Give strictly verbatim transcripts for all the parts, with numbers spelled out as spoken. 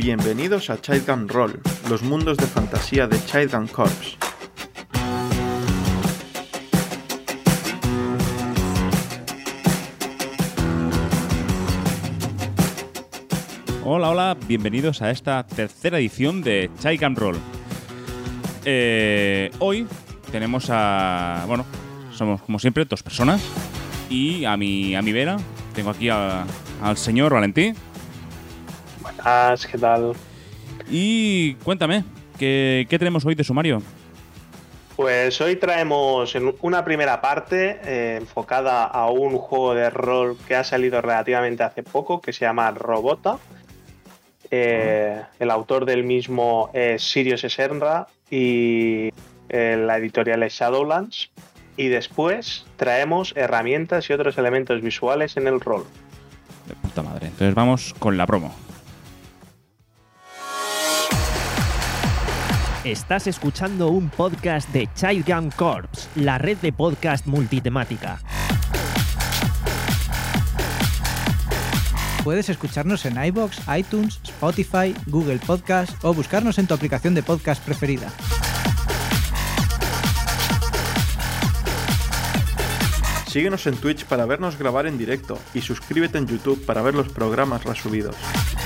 Bienvenidos a Child Gun Roll, los mundos de fantasía de Child Gun Corps. Hola, hola, bienvenidos a esta tercera edición de Child Gun Roll. Eh, hoy tenemos a... bueno, somos como siempre dos personas y a mi, a mi vera tengo aquí a, al señor Valentí. Buenas, ¿qué tal? Y cuéntame, ¿qué, qué tenemos hoy de sumario? Pues hoy traemos en una primera parte eh, enfocada a un juego de rol que ha salido relativamente hace poco, que se llama Robota. Eh, el autor del mismo es Sirius Esenra y eh, la editorial es Shadowlands. Y después traemos herramientas y otros elementos visuales en el rol. De puta madre. Entonces vamos con la promo. Estás escuchando un podcast de Child Gun Corps, la red de podcast multitemática. Puedes escucharnos en iVoox, iTunes, Spotify, Google Podcast o buscarnos en tu aplicación de podcast preferida. Síguenos en Twitch para vernos grabar en directo y suscríbete en YouTube para ver los programas resubidos.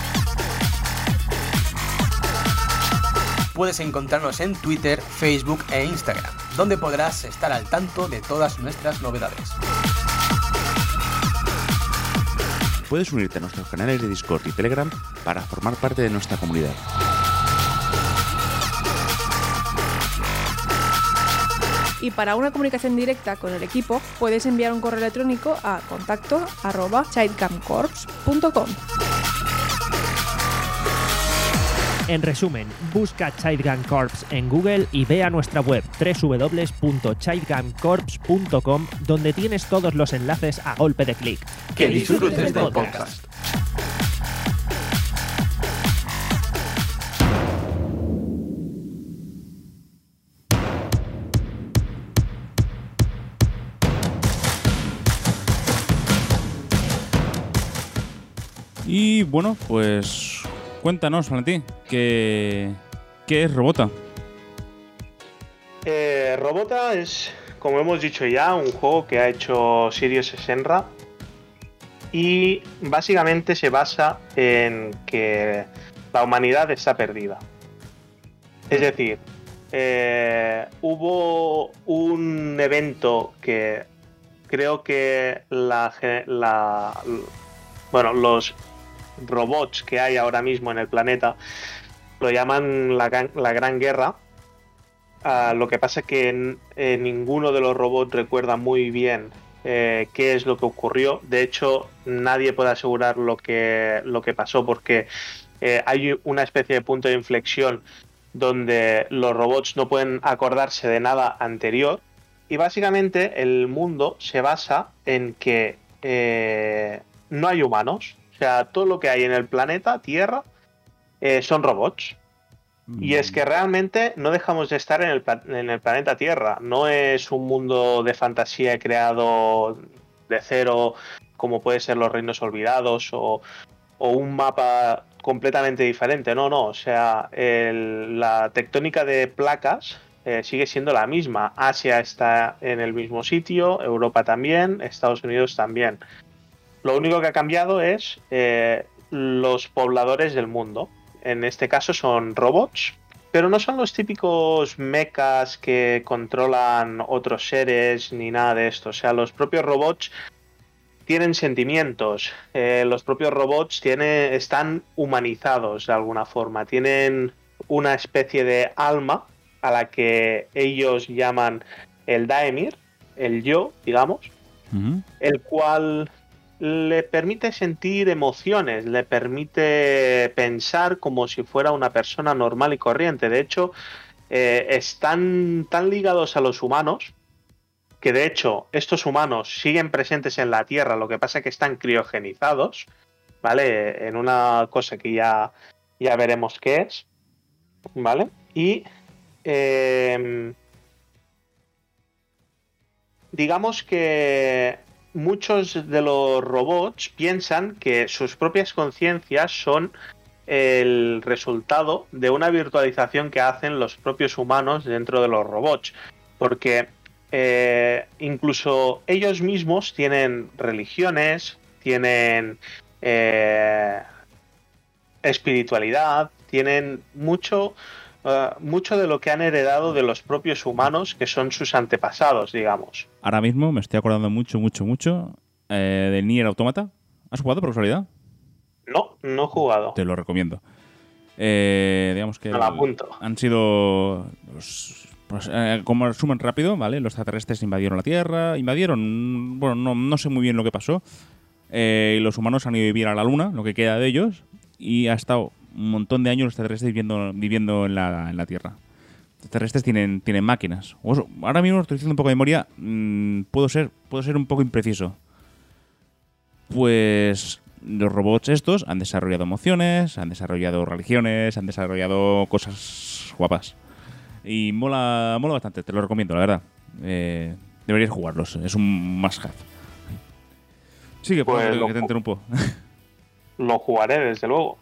Puedes encontrarnos en Twitter, Facebook e Instagram, donde podrás estar al tanto de todas nuestras novedades. Puedes unirte a nuestros canales de Discord y Telegram para formar parte de nuestra comunidad. Y para una comunicación directa con el equipo, puedes enviar un correo electrónico a contacto arroba childguncorps punto com. En resumen, busca Child Gun Corps en Google y ve a nuestra web doble u doble u doble u punto child gun corps punto com, donde tienes todos los enlaces a golpe de clic. ¡Que disfrutes del podcast! Y bueno, pues cuéntanos, Valentín, ¿qué, qué es Robota? Eh, Robota es, como hemos dicho ya, un juego que ha hecho Sirius Esenra y básicamente se basa en que la humanidad está perdida. Es decir, eh, hubo un evento que creo que la, la bueno, los robots que hay ahora mismo en el planeta lo llaman la, la Gran Guerra. Uh, lo que pasa es que eh, ninguno de los robots recuerda muy bien eh, qué es lo que ocurrió. De hecho, nadie puede asegurar lo que, lo que pasó porque eh, hay una especie de punto de inflexión donde los robots no pueden acordarse de nada anterior. Y básicamente el mundo se basa en que eh, no hay humanos. O sea, todo lo que hay en el planeta Tierra eh, son robots. Mm. Y es que realmente no dejamos de estar en el, en el planeta Tierra. No es un mundo de fantasía creado de cero, como puede ser los Reinos Olvidados, o, o un mapa completamente diferente. No, no. O sea, el, la tectónica de placas eh, sigue siendo la misma. Asia está en el mismo sitio, Europa también, Estados Unidos también. Lo único que ha cambiado es eh, los pobladores del mundo. En este caso son robots, pero no son los típicos mechas que controlan otros seres ni nada de esto. O sea, los propios robots tienen sentimientos. Eh, los propios robots tiene, están humanizados de alguna forma. Tienen una especie de alma a la que ellos llaman el Daemir, el yo, digamos, uh-huh. el cual le permite sentir emociones, le permite pensar como si fuera una persona normal y corriente. De hecho, eh, están tan ligados a los humanos que de hecho estos humanos siguen presentes en la Tierra, lo que pasa es que están criogenizados, ¿vale? En una cosa que ya, ya veremos qué es, ¿vale? Y eh, digamos que muchos de los robots piensan que sus propias conciencias son el resultado de una virtualización que hacen los propios humanos dentro de los robots. Porque eh, incluso ellos mismos tienen religiones, tienen eh, espiritualidad, tienen mucho, uh, mucho de lo que han heredado de los propios humanos, que son sus antepasados, digamos. Ahora mismo me estoy acordando mucho, mucho, mucho eh, de Nier Automata. ¿Has jugado por casualidad? No, no he jugado. Te lo recomiendo. Eh, digamos que Me lo apunto. Han sido los, pues, eh, como resumen rápido, ¿vale? Los extraterrestres invadieron la Tierra, invadieron, bueno, no, no sé muy bien lo que pasó. Eh, y los humanos han ido a vivir a la Luna, lo que queda de ellos, y ha estado un montón de años los extraterrestres viviendo, viviendo en, la, en la Tierra. Los extraterrestres tienen, tienen máquinas. Ahora mismo estoy haciendo un poco de memoria, mmm, puedo ser, puedo ser un poco impreciso. Pues los robots estos han desarrollado emociones, han desarrollado religiones, han desarrollado cosas guapas. Y mola, mola bastante, te lo recomiendo, la verdad. Eh, deberías jugarlos, es un must-have. Sigue, Pues pues, lo que te interrumpo. Lo jugaré, desde luego.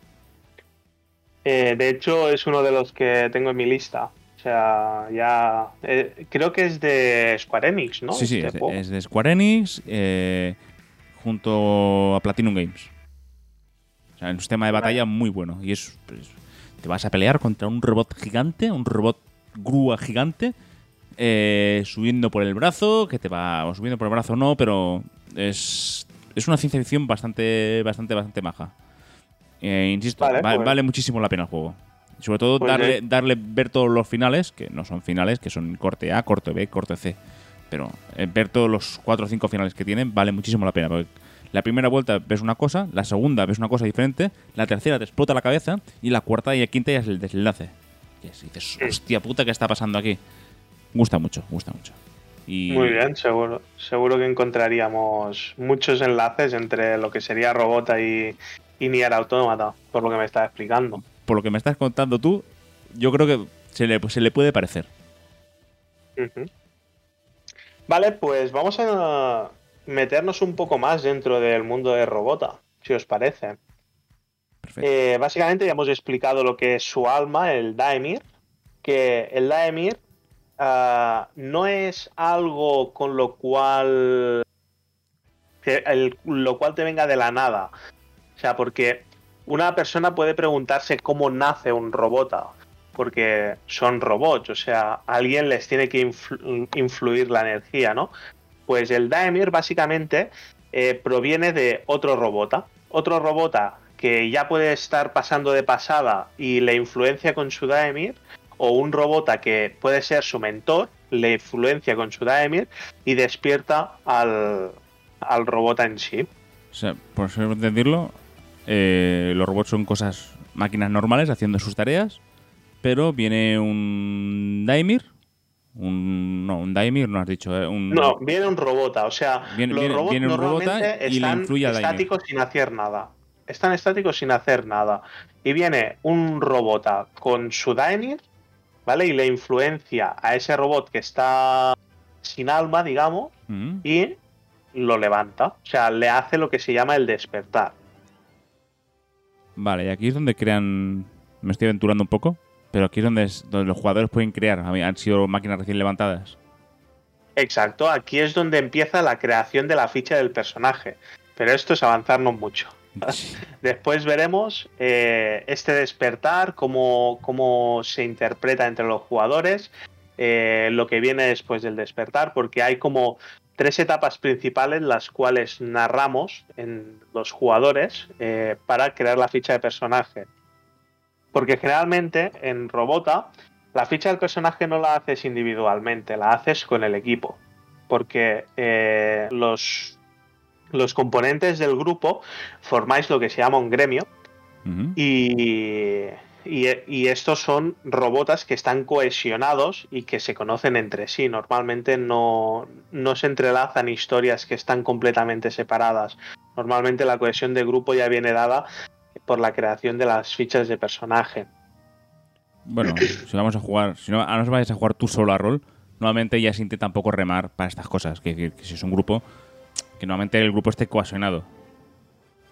Eh, de hecho, es uno de los que tengo en mi lista. O sea, ya... Eh, creo que es de Square Enix, ¿no? Sí, sí, Este es de, juego. es de Square Enix eh, junto a Platinum Games. O sea, es un sistema de batalla muy bueno. Y es, pues, te vas a pelear contra un robot gigante, un robot grúa gigante, eh, subiendo por el brazo, que te va... O subiendo por el brazo no, pero es... Es una ciencia ficción bastante, bastante, bastante maja. Eh, insisto, Vale, va- pues. vale muchísimo la pena el juego. Sobre todo Pues darle, eh. darle ver todos los finales, que no son finales, que son corte A, corte B, corte C. Pero eh, ver todos los cuatro o cinco finales que tienen vale muchísimo la pena. Porque la primera vuelta ves una cosa, la segunda ves una cosa diferente, la tercera te explota la cabeza y la cuarta y la quinta ya es el desenlace. Y dices, hostia puta, ¿qué está pasando aquí? Gusta mucho, gusta mucho. Y Muy bien, seguro. Seguro que encontraríamos muchos enlaces entre lo que sería Robota y, y Nier Automata, por lo que me estás explicando. por lo que me estás contando tú, yo creo que se le, se le puede parecer. Ujú. Vale, pues vamos a meternos un poco más dentro del mundo de Robota, si os parece. Perfecto. Eh, básicamente ya hemos explicado lo que es su alma, el Daemir, que el Daemir uh, no es algo con lo cual que el, lo cual te venga de la nada. O sea, porque una persona puede preguntarse cómo nace un robota, porque son robots, o sea, alguien les tiene que influ- influir la energía, ¿no? Pues el Daemir básicamente eh, proviene de otro robota, otro robota que ya puede estar pasando de pasada y le influencia con su Daemir, o un robota que puede ser su mentor, le influencia con su Daemir y despierta al, al robota en sí. O sea, por entenderlo, eh, los robots son cosas, máquinas normales haciendo sus tareas, pero viene un Daemir, un, no, un Daemir, no has dicho, eh, un, No, viene un robota, o sea, Viene- los viene- robots viene un normalmente robota y le están influye al Daemir. estáticos sin hacer nada. Están estáticos sin hacer nada. Y viene un robota con su Daemir, ¿vale? Y le influencia a ese robot que está sin alma, digamos, Mm. y lo levanta. O sea, le hace lo que se llama el despertar. Vale, y aquí es donde crean, me estoy aventurando un poco, pero aquí es donde, es- donde los jugadores pueden crear, a mí, han sido máquinas recién levantadas. Exacto, aquí es donde empieza la creación de la ficha del personaje. Pero esto es avanzarnos mucho. Después veremos eh, este despertar, cómo, cómo se interpreta entre los jugadores, eh, lo que viene después del despertar, porque hay como tres etapas principales las cuales narramos en los jugadores eh, para crear la ficha de personaje. Porque generalmente en Robota la ficha del personaje no la haces individualmente, la haces con el equipo. Porque eh, los... Los componentes del grupo formáis lo que se llama un gremio Ujú. y, y, y estos son robotas que están cohesionados y que se conocen entre sí. Normalmente no, no se entrelazan historias que están completamente separadas. Normalmente la cohesión de grupo ya viene dada por la creación de las fichas de personaje. Bueno, si vamos a jugar, si no, a no os vayas a jugar tú solo a rol, normalmente ya se intenta tampoco remar para estas cosas. Que decir, que si es un grupo, que normalmente el grupo esté cohesionado.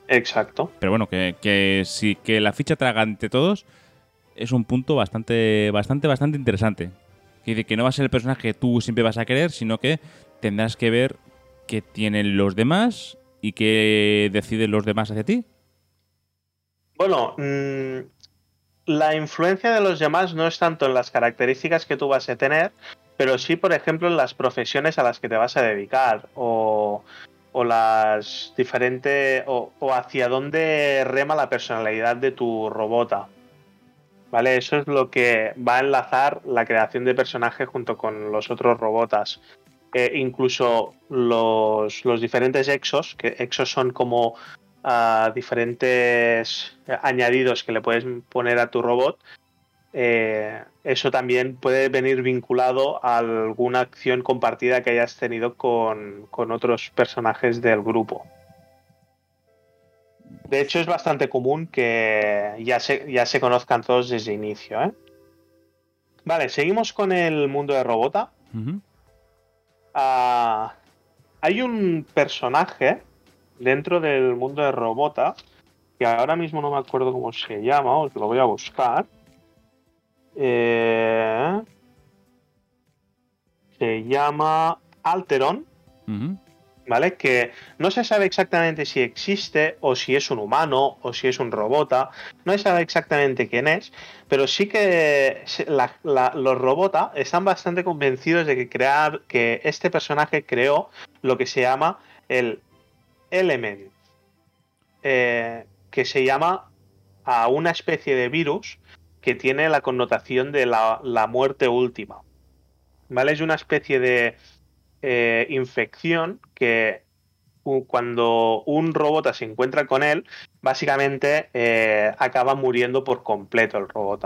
Exacto. Pero bueno, que, que sí, que la ficha traga ante todos es un punto bastante, bastante, bastante interesante. Que, que no va a ser el personaje que tú siempre vas a querer, sino que tendrás que ver qué tienen los demás y qué deciden los demás hacia ti. Bueno, mmm, la influencia de los demás no es tanto en las características que tú vas a tener, pero sí, por ejemplo, en las profesiones a las que te vas a dedicar o, o las diferentes o, o hacia dónde rema la personalidad de tu robota. ¿Vale? Eso es lo que va a enlazar la creación de personaje junto con los otros robotas. Eh, incluso los, los diferentes exos, que exos son como uh, diferentes añadidos que le puedes poner a tu robot, eh, eso también puede venir vinculado a alguna acción compartida que hayas tenido con, con otros personajes del grupo. De hecho, es bastante común que ya se, ya se conozcan todos desde el inicio, ¿eh? Vale, seguimos con el mundo de Robota. Uh-huh. Uh, hay un personaje dentro del mundo de Robota que ahora mismo no me acuerdo cómo se llama, os lo voy a buscar. Eh, se llama Alteron. Uh-huh. ¿Vale? Que no se sabe exactamente si existe o si es un humano o si es un robota, no se sabe exactamente quién es, pero sí que la, la, los robota están bastante convencidos de que crear que este personaje creó lo que se llama el Element, eh, que se llama a una especie de virus que tiene la connotación de la, la muerte última, ¿vale? Es una especie de Eh, infección que uh, cuando un robota se encuentra con él, básicamente eh, acaba muriendo por completo el robota.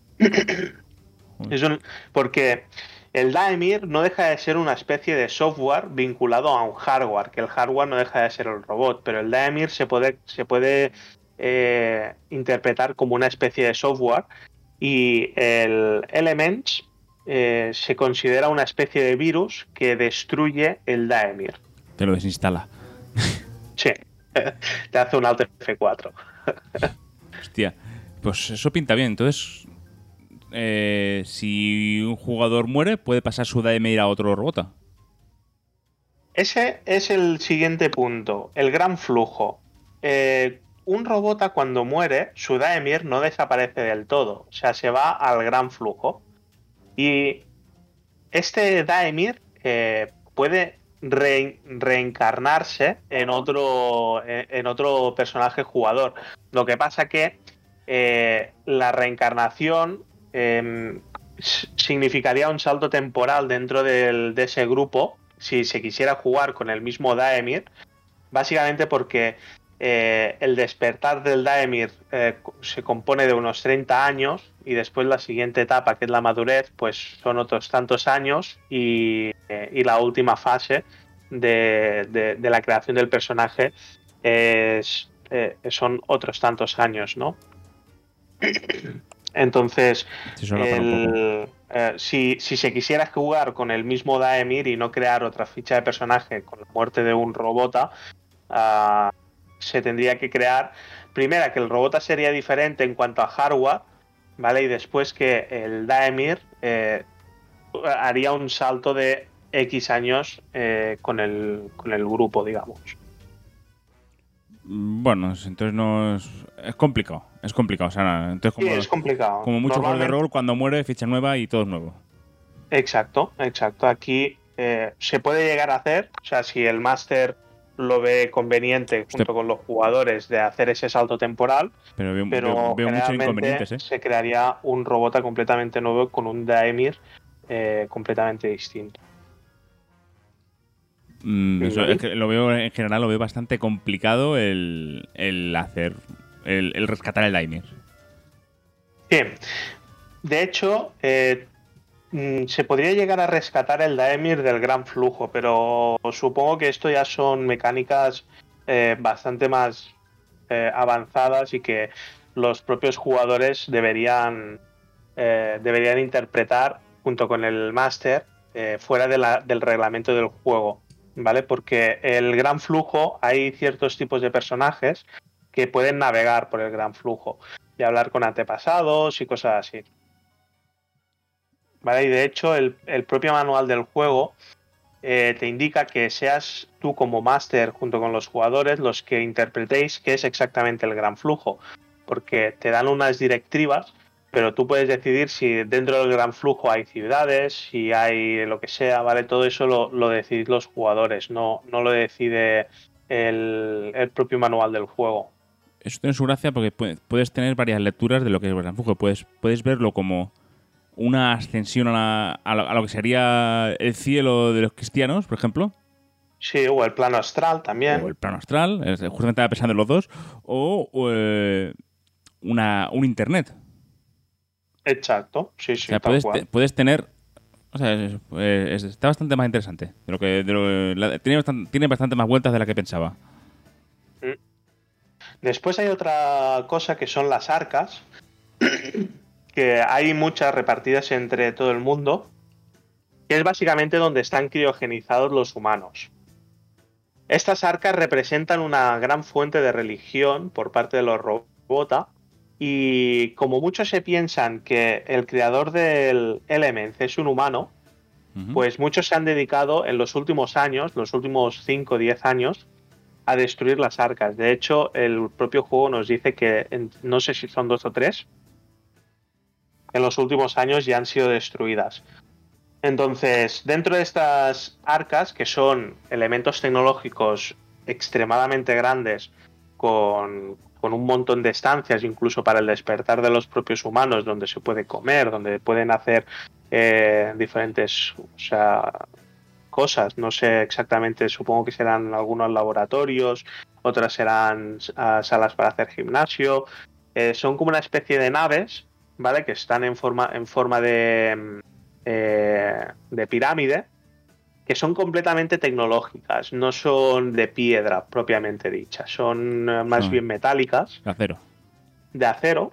Es un, porque el Daemir no deja de ser una especie de software vinculado a un hardware, que el hardware no deja de ser el robot, pero el Daemir se puede, se puede eh, interpretar como una especie de software y el Elements Eh, se considera una especie de virus que destruye el Daemir. Te lo desinstala. Sí, te hace un Alt F cuatro. Hostia, pues eso pinta bien. Entonces, eh, si un jugador muere, puede pasar su Daemir a otro robota. Ese es el siguiente punto, el gran flujo. Eh, un robota cuando muere, su Daemir no desaparece del todo, o sea, se va al gran flujo. Y este Daemir eh, puede re reencarnarse en otro, en otro personaje jugador. Lo que pasa que eh, la reencarnación eh, significaría un salto temporal dentro del, de ese grupo si se quisiera jugar con el mismo Daemir, básicamente porque eh, el despertar del Daemir eh, se compone de unos treinta años y después la siguiente etapa, que es la madurez, pues son otros tantos años y, eh, y la última fase de, de, de la creación del personaje es, eh, son otros tantos años, ¿no? Entonces, Sí, el, eh, si, si se quisiera jugar con el mismo Daemir y no crear otra ficha de personaje con la muerte de un robota, uh, se tendría que crear, primero, que el robota sería diferente en cuanto a hardware, ¿vale? Y después que el Daemir eh, haría un salto de X años eh, con, el, con el grupo, digamos. Bueno, entonces no es, es complicado, es complicado, o sea, entonces como, sí, es complicado. Como mucho juego de Normalmente... rol, cuando muere, ficha nueva y todo es nuevo. Exacto, exacto. Aquí eh, se puede llegar a hacer, o sea, si el máster lo ve conveniente junto Usted... con los jugadores de hacer ese salto temporal, pero veo, pero veo, veo muchos inconvenientes, ¿eh? Se crearía un robota completamente nuevo con un Daemir eh, completamente distinto. Mm, eso, es que lo veo en general, lo veo bastante complicado el, el hacer, el, el rescatar el Daemir. Sí, de hecho, eh, se podría llegar a rescatar el Daemir del gran flujo, pero supongo que esto ya son mecánicas eh, bastante más eh, avanzadas y que los propios jugadores deberían, eh, deberían interpretar junto con el máster eh, fuera de la, del reglamento del juego, ¿vale? Porque el gran flujo hay ciertos tipos de personajes que pueden navegar por el gran flujo y hablar con antepasados y cosas así. ¿Vale? Y de hecho el, el propio manual del juego eh, te indica que seas tú como máster junto con los jugadores los que interpretéis qué es exactamente el gran flujo, porque te dan unas directivas, pero tú puedes decidir si dentro del gran flujo hay ciudades, si hay lo que sea, ¿vale? Todo eso lo, lo decidís los jugadores, no, no lo decide el, el propio manual del juego. Eso tiene su gracia porque puedes tener varias lecturas de lo que es el gran flujo. Puedes, puedes verlo como una ascensión a, la, a, lo, a lo que sería el cielo de los cristianos, por ejemplo. Sí, o el plano astral también. O el plano astral, justamente estaba pensando en los dos. O, o eh, una, un internet. Exacto, sí, sí. O sea, tal puedes, cual. te, puedes tener... O sea, es, es, está bastante más interesante. De lo que, de lo, la, tiene, bastante, tiene bastante más vueltas de la que pensaba. Mm. Después hay otra cosa que son las arcas, que hay muchas repartidas entre todo el mundo, que es básicamente donde están criogenizados los humanos. Estas arcas representan una gran fuente de religión por parte de los Robota, y como muchos se piensan que el creador del Elements es un humano, uh-huh. pues muchos se han dedicado en los últimos años, los últimos cinco o diez años, a destruir las arcas. De hecho, el propio juego nos dice que, en, no sé si son dos o tres, en los últimos años ya han sido destruidas. Entonces, dentro de estas arcas, que son elementos tecnológicos extremadamente grandes, con, con un montón de estancias, incluso para el despertar de los propios humanos, donde se puede comer, donde pueden hacer eh, diferentes, o sea, cosas, no sé exactamente, supongo que serán algunos laboratorios, otras serán uh, salas para hacer gimnasio, eh, son como una especie de naves, ¿vale? Que están en forma, en forma de, eh, de pirámide, que son completamente tecnológicas, no son de piedra propiamente dicha, son uh, más ah, bien metálicas, de acero, de acero,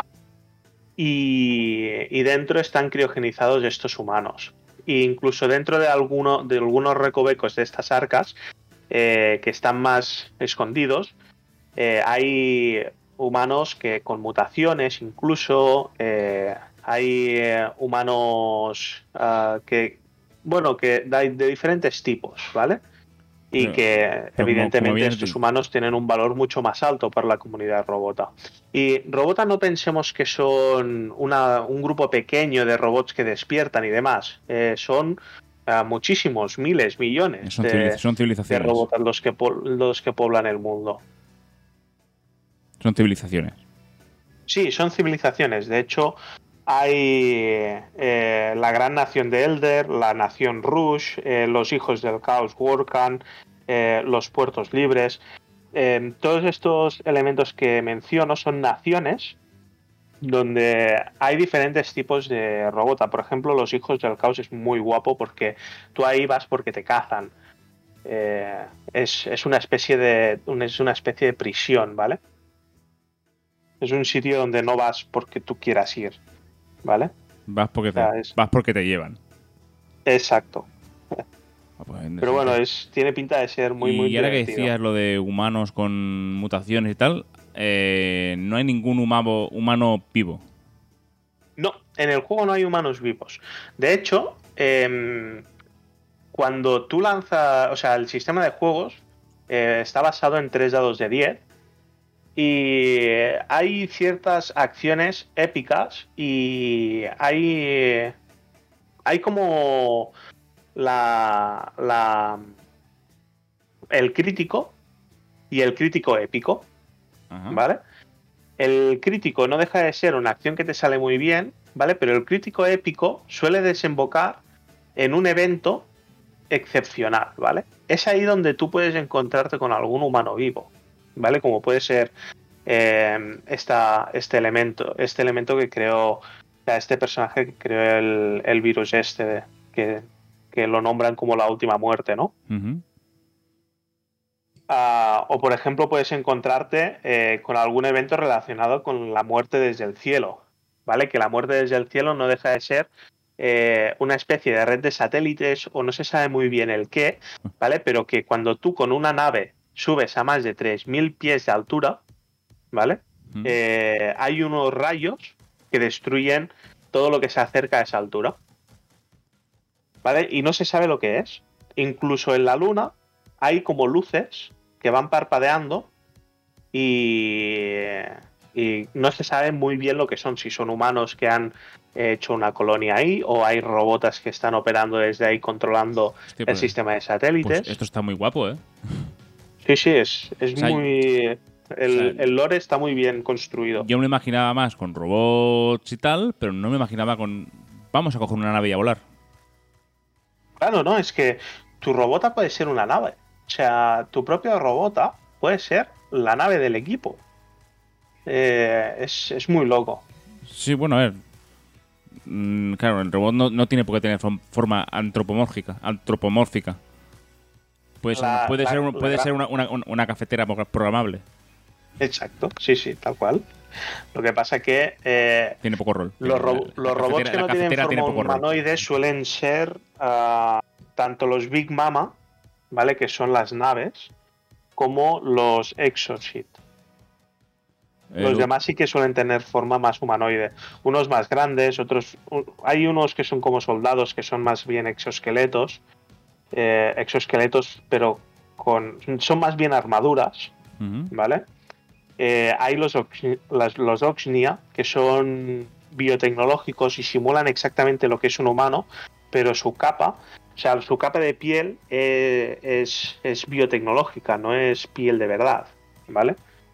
y, y dentro están criogenizados estos humanos. E incluso dentro de, alguno, de algunos recovecos de estas arcas, eh, que están más escondidos, eh, hay humanos que con mutaciones, incluso eh, hay eh, humanos uh, que, bueno, que de, de diferentes tipos, ¿vale? Y pero, que pero evidentemente como, como estos humanos tienen un valor mucho más alto para la comunidad Robota. Y Robota no pensemos que son una, un grupo pequeño de robots que despiertan y demás. Eh, son uh, muchísimos, miles, millones son, de, son civilizaciones. de robots los que, los que poblan el mundo. Son civilizaciones. Sí, son civilizaciones. De hecho, hay eh, la gran nación de Elder, la nación Rush, eh, los hijos del caos Workan, eh, los puertos libres. Eh, todos estos elementos que menciono son naciones donde hay diferentes tipos de robota. Por ejemplo, los hijos del caos es muy guapo porque tú ahí vas porque te cazan. Eh, es, es una especie de es una especie de prisión, ¿vale? Es un sitio donde no vas porque tú quieras ir, ¿vale? Vas porque te, o sea, es... vas porque te llevan. Exacto. Ah, pues, pero bueno, es, tiene pinta de ser muy, y muy Y ahora divertido. que decías lo de humanos con mutaciones y tal, eh, no hay ningún humano, humano vivo. No, en el juego no hay humanos vivos. De hecho, eh, cuando tú lanzas... O sea, el sistema de juegos eh, está basado en tres dados de diez. Y hay ciertas acciones épicas y hay, hay como la, la, el crítico y el crítico épico, uh-huh. ¿vale? El crítico no deja de ser una acción que te sale muy bien, ¿vale? Pero el crítico épico suele desembocar en un evento excepcional, ¿vale? Es ahí donde tú puedes encontrarte con algún humano vivo, ¿vale? Como puede ser eh, esta, este elemento, este elemento que creó, o sea, este personaje que creó el, el virus este, de, que, que lo nombran como la última muerte, ¿no? Uh-huh. Uh, o por ejemplo puedes encontrarte eh, con algún evento relacionado con la muerte desde el cielo, ¿vale? Que la muerte desde el cielo no deja de ser eh, una especie de red de satélites o no se sabe muy bien el qué, ¿vale? Pero que cuando tú con una nave subes a más de tres mil pies de altura, ¿vale? Mm. Eh, hay unos rayos que destruyen todo lo que se acerca a esa altura, ¿vale? Y no se sabe lo que es. Incluso en la Luna hay como luces que van parpadeando y, y no se sabe muy bien lo que son, si son humanos que han hecho una colonia ahí o hay robots que están operando desde ahí controlando Hostia, el pues- sistema de satélites. Pues esto está muy guapo, ¿eh? Sí, sí, es, es O sea, muy... El, o sea, el lore está muy bien construido. Yo me lo imaginaba más con robots y tal, pero no me imaginaba con... Vamos a coger una nave y a volar. Claro, no, es que tu robota puede ser una nave. O sea, tu propia robota puede ser la nave del equipo. Eh, es, es muy loco. Sí, bueno, a ver. Mm, claro, el robot no, no tiene por qué tener form- forma antropomórfica. antropomórfica. Puede ser, La- puede la- ser, un- la puede gra- ser una, una- una cafetera pro- programable. Exacto, sí, sí, tal cual. Lo que pasa que eh, Tiene poco rol. los, La- ro- la los robots cafetera- que la no tienen cafetera tiene forma poco rol. humanoide suelen ser ah, tanto los Big Mama, ¿vale? Que son las naves, como los Exoship. Eh, Los Lu- demás sí que suelen tener forma más humanoide. Unos más grandes, otros... u- Hay unos que son como soldados, que son más bien exoesqueletos. eh, exoesqueletos, pero con... Son más bien armaduras, Ujú. ¿vale? Eh, hay los, Ox- las- los Oxnia, que son biotecnológicos y simulan exactamente lo que es un humano, pero su capa, o sea, su capa de piel eh, es, es biotecnológica, no es piel de verdad, ¿vale?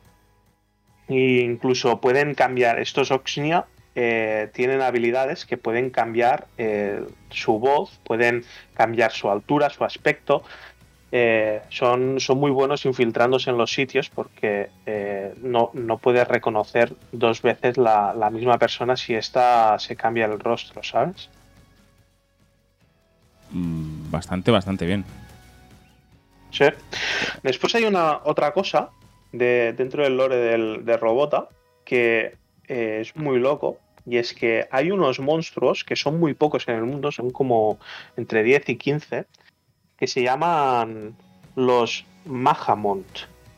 E incluso pueden cambiar, estos Oxnia eh, tienen habilidades que pueden cambiar eh, su voz, pueden cambiar su altura, su aspecto. Eh, son, son muy buenos infiltrándose en los sitios porque eh, no, no puedes reconocer dos veces la, la misma persona si ésta se cambia el rostro, ¿sabes? Mm, Bastante, bastante bien. Sí. Después hay una otra cosa de, dentro del lore del, de Robota que eh, es muy loco, y es que hay unos monstruos que son muy pocos en el mundo, son como entre diez y quince, que se llaman los Mahamont.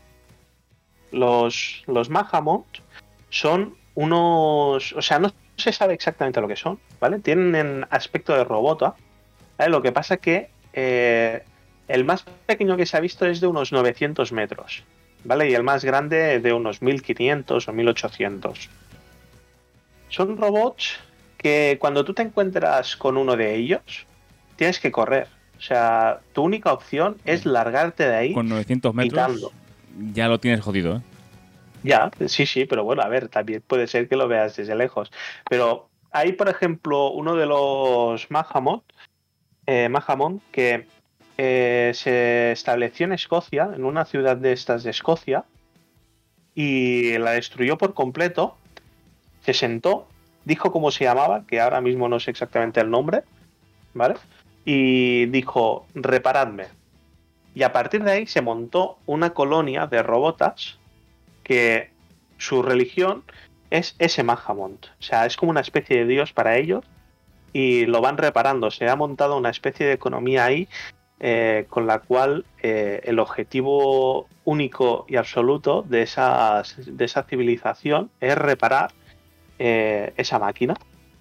Los, los Mahamont son unos... O sea, no se sabe exactamente lo que son, ¿vale? Tienen aspecto de robota, ¿vale? Lo que pasa que eh, el más pequeño que se ha visto es de unos novecientos metros, ¿vale? Y el más grande de unos mil quinientos o mil ochocientos. Son robots que cuando tú te encuentras con uno de ellos, tienes que correr. O sea, tu única opción es largarte de ahí. Con novecientos metros pitando. ya lo tienes jodido, ¿eh? Ya, sí, sí, pero bueno, a ver, también puede ser que lo veas desde lejos. Pero hay, por ejemplo, uno de los Mahamont, eh, Mahamont que eh, se estableció en Escocia, en una ciudad de estas de Escocia, y la destruyó por completo. Se sentó, dijo cómo se llamaba, que ahora mismo no sé exactamente el nombre, ¿vale? Y dijo, reparadme. Y a partir de ahí se montó una colonia de robotas que su religión es ese Mahamont. O sea, es como una especie de dios para ellos y lo van reparando. Se ha montado una especie de economía ahí eh, con la cual eh, el objetivo único y absoluto de, esas, de esa civilización es reparar eh, esa máquina.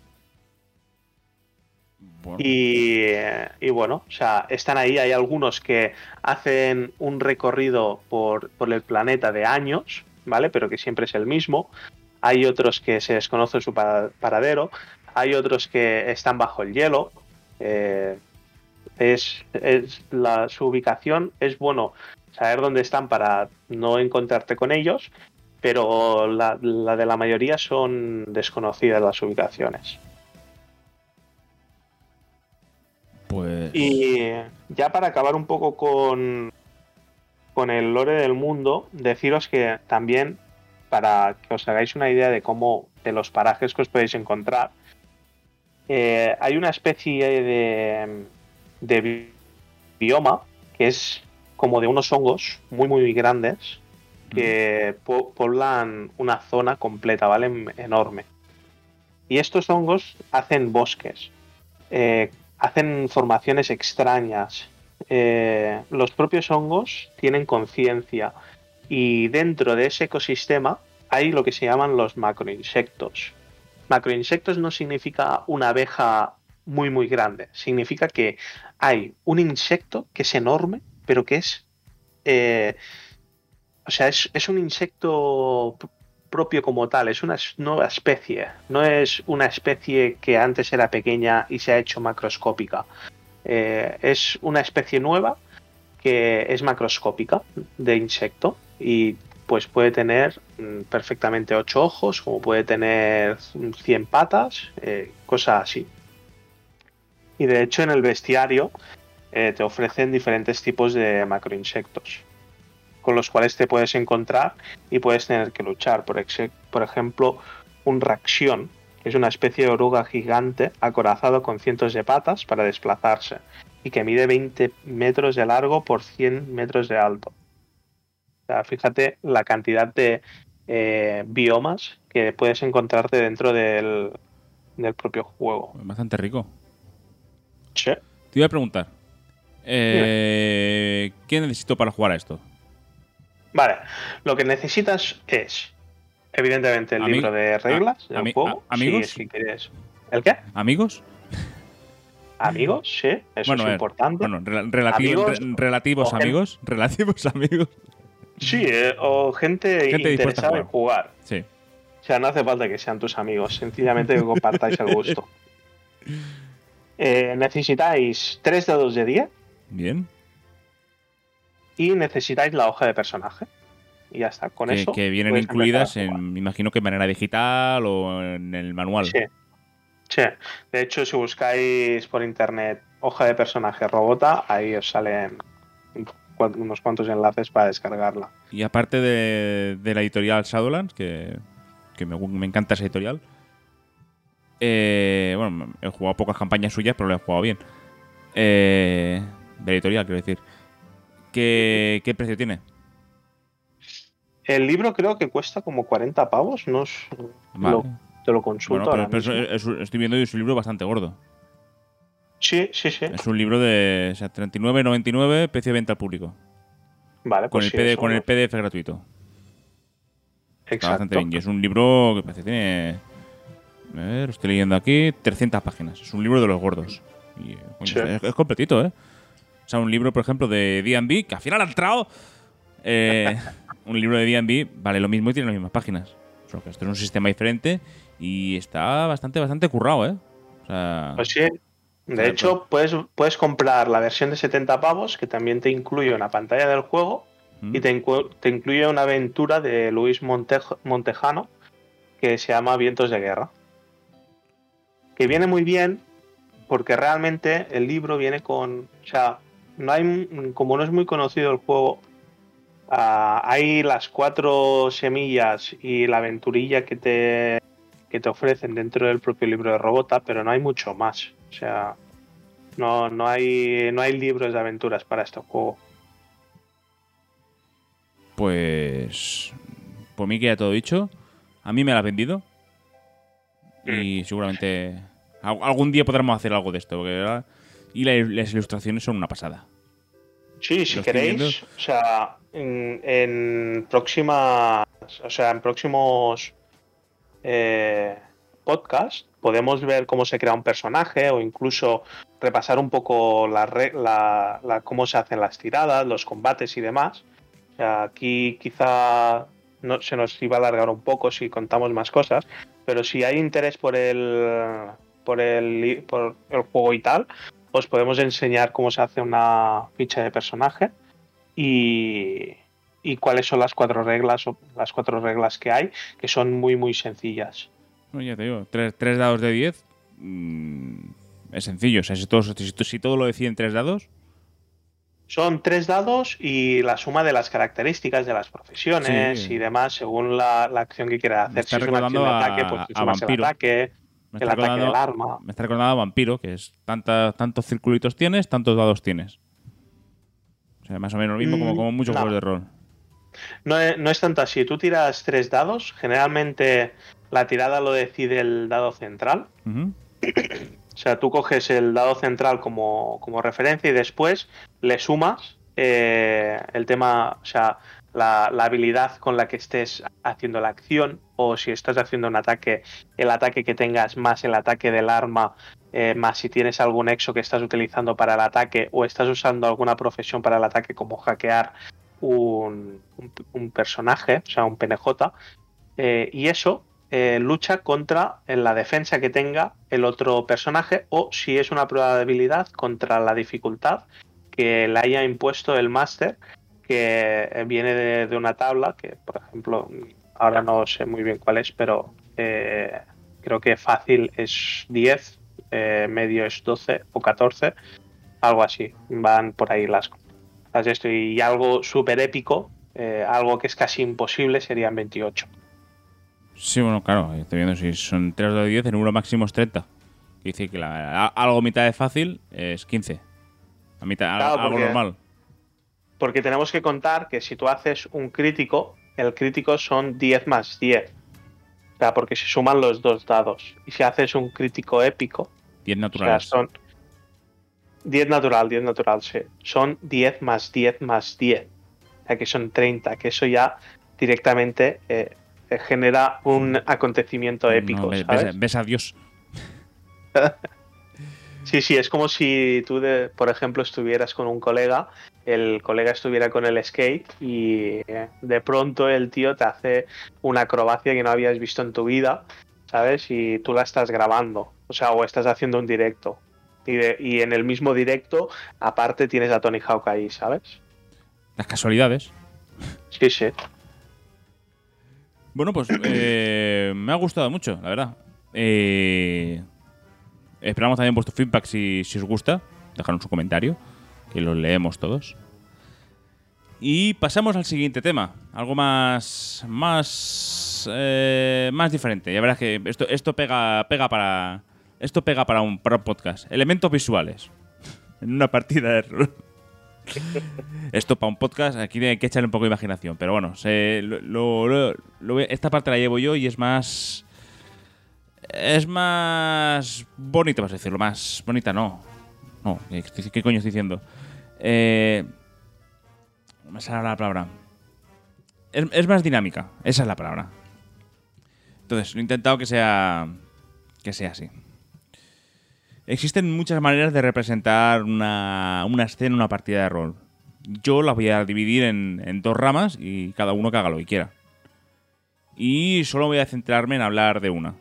Bueno, Y, y bueno, o sea, están ahí, hay algunos que hacen un recorrido por, por el planeta de años, ¿vale? Pero que siempre es el mismo. Hay otros que se desconoce su pa- paradero. Hay otros que están bajo el hielo. Eh, es, es la, su ubicación es bueno saber dónde están para no encontrarte con ellos, pero la, la de la mayoría son desconocidas las ubicaciones. pues... Y ya para acabar un poco con, con el lore del mundo, deciros que también, para que os hagáis una idea de cómo, de los parajes que os podéis encontrar, eh, hay una especie de, de bi- bioma que es como de unos hongos muy muy grandes que po- poblan una zona completa, ¿vale? En- enorme. Y estos hongos hacen bosques. Eh, hacen formaciones extrañas. Eh, los propios hongos tienen conciencia y dentro de ese ecosistema hay lo que se llaman los macroinsectos. Macroinsectos no significa una abeja muy muy grande, significa que hay un insecto que es enorme, pero que es... Eh, o sea, es, es un insecto propio como tal, es una nueva especie, no es una especie que antes era pequeña y se ha hecho macroscópica. Eh, es una especie nueva que es macroscópica de insecto y pues puede tener mm, perfectamente ocho ojos, como puede tener cien patas, eh, cosas así. Y de hecho en el bestiario eh, te ofrecen diferentes tipos de macroinsectos con los cuales te puedes encontrar y puedes tener que luchar. Por, ex por ejemplo, un raxión, que es una especie de oruga gigante acorazado con cientos de patas para desplazarse y que mide veinte metros de largo por cien metros de alto. O sea, fíjate la cantidad de eh, biomas que puedes encontrarte dentro del, del propio juego. Bastante rico. Sí. Te iba a preguntar, eh, ¿qué necesito para jugar a esto? Vale, lo que necesitas es, evidentemente, el Ami libro de reglas del ami juego. ¿Amigos? Si, si quieres. ¿El qué? ¿Amigos? Amigos, sí, eso bueno, es ver, importante. Bueno, rel relativo, amigos, re relativos amigos. Relativos amigos. Sí, eh, o gente, gente interesada en jugar. Sí. O sea, no hace falta que sean tus amigos, sencillamente que compartáis el gusto. Eh, necesitáis tres dados de diez. Bien. Y necesitáis la hoja de personaje. Y ya está, con que, eso. Que vienen incluidas en, me imagino que en manera digital o en el manual. Sí. Sí. De hecho, si buscáis por internet hoja de personaje Robota, ahí os salen unos cuantos enlaces para descargarla. Y aparte de, de la editorial Shadowlands, que, que me, me encanta esa editorial. Eh, bueno, he jugado pocas campañas suyas, pero lo he jugado bien. Eh, de la editorial, quiero decir. ¿Qué, ¿Qué precio tiene? El libro creo que cuesta como cuarenta pavos. No es, vale. lo, te lo consulto. Bueno, pero, pero es, es, estoy viendo y es un libro bastante gordo. Sí, sí, sí. Es un libro de o sea, treinta y nueve noventa y nueve, precio de venta al público. Vale, con, pues el sí, P D, eso, con ¿no? el P D F gratuito. Exacto. Está bastante bien. Y es un libro que parece que tiene... A ver, estoy leyendo aquí. trescientas páginas. Es un libro de los gordos. Y, coño, Sí. es, es completito, ¿eh? O sea, un libro, por ejemplo, de D and D, que al final ha entrado. Eh, un libro de D and D vale lo mismo y tiene las mismas páginas. Solo que esto es un sistema diferente y está bastante, bastante currado, ¿eh? O sea, Pues sí. De hecho, puedes, puedes comprar la versión de setenta pavos, que también te incluye una pantalla del juego ¿Mm? y te, inclu te incluye una aventura de Luis Monte Montejano que se llama Vientos de Guerra. Que viene muy bien porque realmente el libro viene con... O sea, no hay, como no es muy conocido el juego, uh, hay las cuatro semillas y la aventurilla que te, que te ofrecen dentro del propio libro de Robota, pero no hay mucho más. O sea, no, no, hay, no hay libros de aventuras para este juego. Pues... Por mí queda todo dicho. A mí me lo has vendido. Y seguramente algún día podremos hacer algo de esto. Porque, ¿verdad? Y la, las ilustraciones son una pasada. Sí, si ¿Lo estoy queréis, viendo? o sea, en, en próximas, o sea, en próximos eh, podcasts podemos ver cómo se crea un personaje o incluso repasar un poco la, la, la, cómo se hacen las tiradas, los combates y demás. O sea, aquí quizá no, se nos iba a alargar un poco si contamos más cosas, pero si hay interés por el, por el, por el juego y tal, os podemos enseñar cómo se hace una ficha de personaje y, y cuáles son las cuatro reglas o las cuatro reglas que hay, que son muy muy sencillas. No, ya te digo, tres, tres dados de diez mmm, es sencillo. O sea, si todo, si, si todo lo deciden tres dados. Son tres dados y la suma de las características de las profesiones Sí. y demás según la, la acción que quieras Me hacer. Si está es una acción de recordando ataque, a- pues te a sumas el Vampiro. ataque, Me el está, ataque del recordando, arma. me está recordando a Vampiro, que es tanta, tantos circulitos tienes, tantos dados tienes. O sea, más o menos lo mismo como, como muchos No. juegos de rol. No es, no es tanto así. Tú tiras tres dados. Generalmente la tirada lo decide el dado central. Ujú. O sea, tú coges el dado central como, como referencia y después le sumas eh, el tema, o sea, la, la habilidad con la que estés haciendo la acción, o si estás haciendo un ataque, el ataque que tengas más el ataque del arma, eh, más si tienes algún exo que estás utilizando para el ataque, o estás usando alguna profesión para el ataque, como hackear un, un, un personaje, o sea, un P N J, eh, y eso eh, lucha contra en la defensa que tenga el otro personaje, o si es una prueba de habilidad, contra la dificultad que le haya impuesto el máster, que viene de, de una tabla que, por ejemplo, ahora no sé muy bien cuál es, pero eh, creo que fácil es diez, eh, medio es doce o catorce, algo así, van por ahí las cosas. Esto, y algo súper épico, eh, algo que es casi imposible, serían veintiocho. Sí, bueno, claro, estoy viendo si son tres de diez, el número máximo es treinta. Quiere decir que la, algo mitad de fácil es quince. A mitad, Claro, algo porque, normal. Porque tenemos que contar que si tú haces un crítico, el crítico son diez más diez. O sea, porque se suman los dos dados. Y si haces un crítico épico, diez naturales. O sea, son diez natural, diez natural, sí. Son diez más diez más diez. O sea, que son treinta, que eso ya directamente eh, genera un acontecimiento épico, no, ves, ¿sabes? Ves a Dios. Sí, sí, es como si tú, de, por ejemplo, estuvieras con un colega, el colega estuviera con el skate y de pronto el tío te hace una acrobacia que no habías visto en tu vida, ¿sabes? Y tú la estás grabando, o sea, o estás haciendo un directo. Y, de, y en el mismo directo, aparte, tienes a Tony Hawk ahí, ¿sabes? Las casualidades. Sí, sí. Bueno, pues eh, me ha gustado mucho, la verdad. Eh... Esperamos también vuestro feedback si, si os gusta. Dejadnos un comentario, que los leemos todos. Y pasamos al siguiente tema. Algo más. Más. Eh, más diferente. Ya verás que esto, esto pega. pega para. Esto pega para un, para un podcast. Elementos visuales. En una partida de rol. Esto para un podcast, aquí hay que echarle un poco de imaginación. Pero bueno, se, lo, lo, lo, esta parte la llevo yo y es más. Es más bonita, vas a decirlo. Más bonita, no. No, ¿qué, qué coño estoy diciendo? Eh, me sale la palabra. Es, es más dinámica. Esa es la palabra. Entonces, lo he intentado que sea. Que sea así. Existen muchas maneras de representar una, una escena en una partida de rol. Yo la voy a dividir en, en dos ramas y cada uno que haga lo que quiera. Y solo voy a centrarme en hablar de una.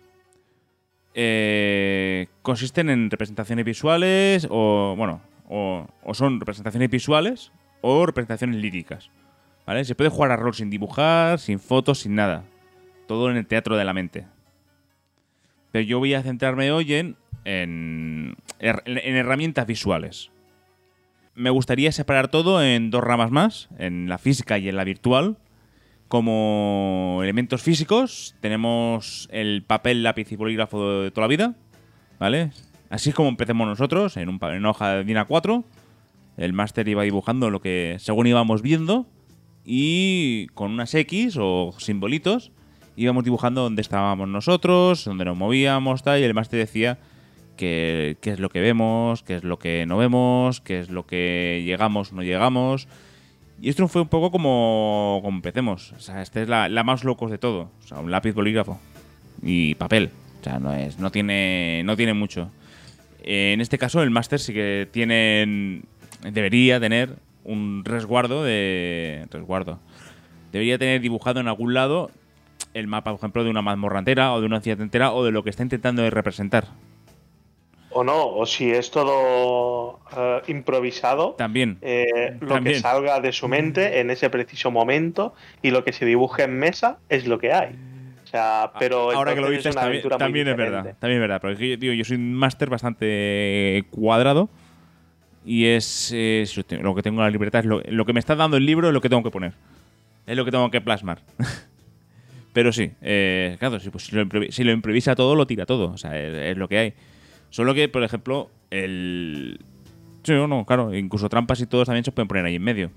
Eh, consisten en representaciones visuales o, bueno, o, o son representaciones visuales o representaciones líricas, ¿vale? Se puede jugar a rol sin dibujar, sin fotos, sin nada. Todo en el teatro de la mente. Pero yo voy a centrarme hoy en, en, en herramientas visuales. Me gustaría separar todo en dos ramas más, en la física y en la virtual. Como elementos físicos tenemos el papel, lápiz y bolígrafo de toda la vida, ¿vale? Así es como empecemos nosotros, en, un, en una hoja de DIN A cuatro. El máster iba dibujando lo que según íbamos viendo y con unas X o simbolitos íbamos dibujando dónde estábamos nosotros, dónde nos movíamos, tal, y el máster decía qué es lo que vemos, qué es lo que no vemos, qué es lo que llegamos o no llegamos. Y esto fue un poco como, como empecemos. O sea, esta es la, la más locos de todo. O sea, un lápiz, bolígrafo y papel. O sea, no es, no tiene, no tiene mucho. En este caso, el máster sí que tiene, debería tener un resguardo de resguardo. Debería tener dibujado en algún lado el mapa, por ejemplo, de una mazmorra entera o de una ciudad entera o de lo que está intentando representar. O no, o si es todo uh, improvisado, también, eh, lo también. que salga de su mente en ese preciso momento y lo que se dibuje en mesa es lo que hay. O sea, pero ahora que lo dices, también, también es verdad, también es verdad, porque digo, yo soy un máster bastante cuadrado y es, es lo que tengo en la libreta, es lo, lo que me está dando el libro, es lo que tengo que poner, es lo que tengo que plasmar. Pero sí, eh, claro, si, pues, si, lo si lo improvisa todo, lo tira todo, o sea, es, es lo que hay. Solo que, por ejemplo, el... Sí, o no, claro, incluso trampas y todos también se pueden poner ahí en medio.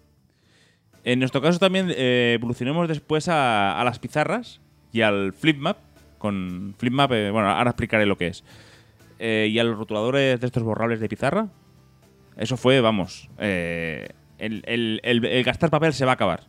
En nuestro caso también eh, evolucionemos después a, a las pizarras y al flipmap. Con flipmap, eh, bueno, ahora explicaré lo que es. Eh, y a los rotuladores de estos borrables de pizarra. Eso fue, vamos, eh, el, el, el, el gastar papel se va a acabar.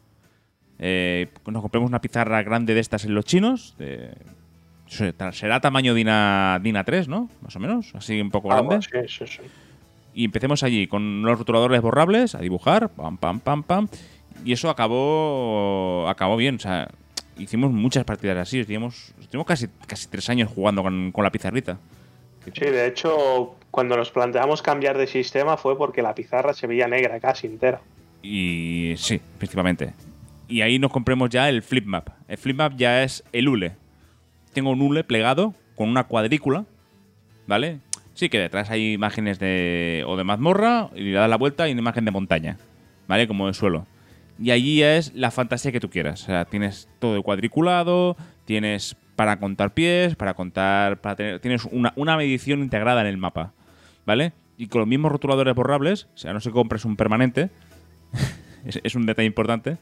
Eh, nos compremos una pizarra grande de estas en los chinos. De, será tamaño DIN A tres, ¿no? Más o menos, así un poco grande. Ah, sí, sí, sí. Y empecemos allí con los rotuladores borrables a dibujar, pam, pam, pam, pam. Y eso acabó acabó bien. O sea, hicimos muchas partidas así. Estuvimos, estuvimos casi, casi tres años jugando con, con la pizarrita. Sí, de hecho, cuando nos planteamos cambiar de sistema fue porque la pizarra se veía negra casi entera. Y sí, principalmente. Y ahí nos compremos ya el flip map. El flip map ya es el hule. Tengo un hule plegado con una cuadrícula, ¿vale? Sí, que detrás hay imágenes de o de mazmorra y le das la vuelta y una imagen de montaña, ¿vale? Como de suelo. Y allí ya es la fantasía que tú quieras. O sea, tienes todo cuadriculado, tienes para contar pies, para contar... para tener, tienes una, una medición integrada en el mapa, ¿vale? Y con los mismos rotuladores borrables, o sea, no se compres un permanente, es, es un detalle importante.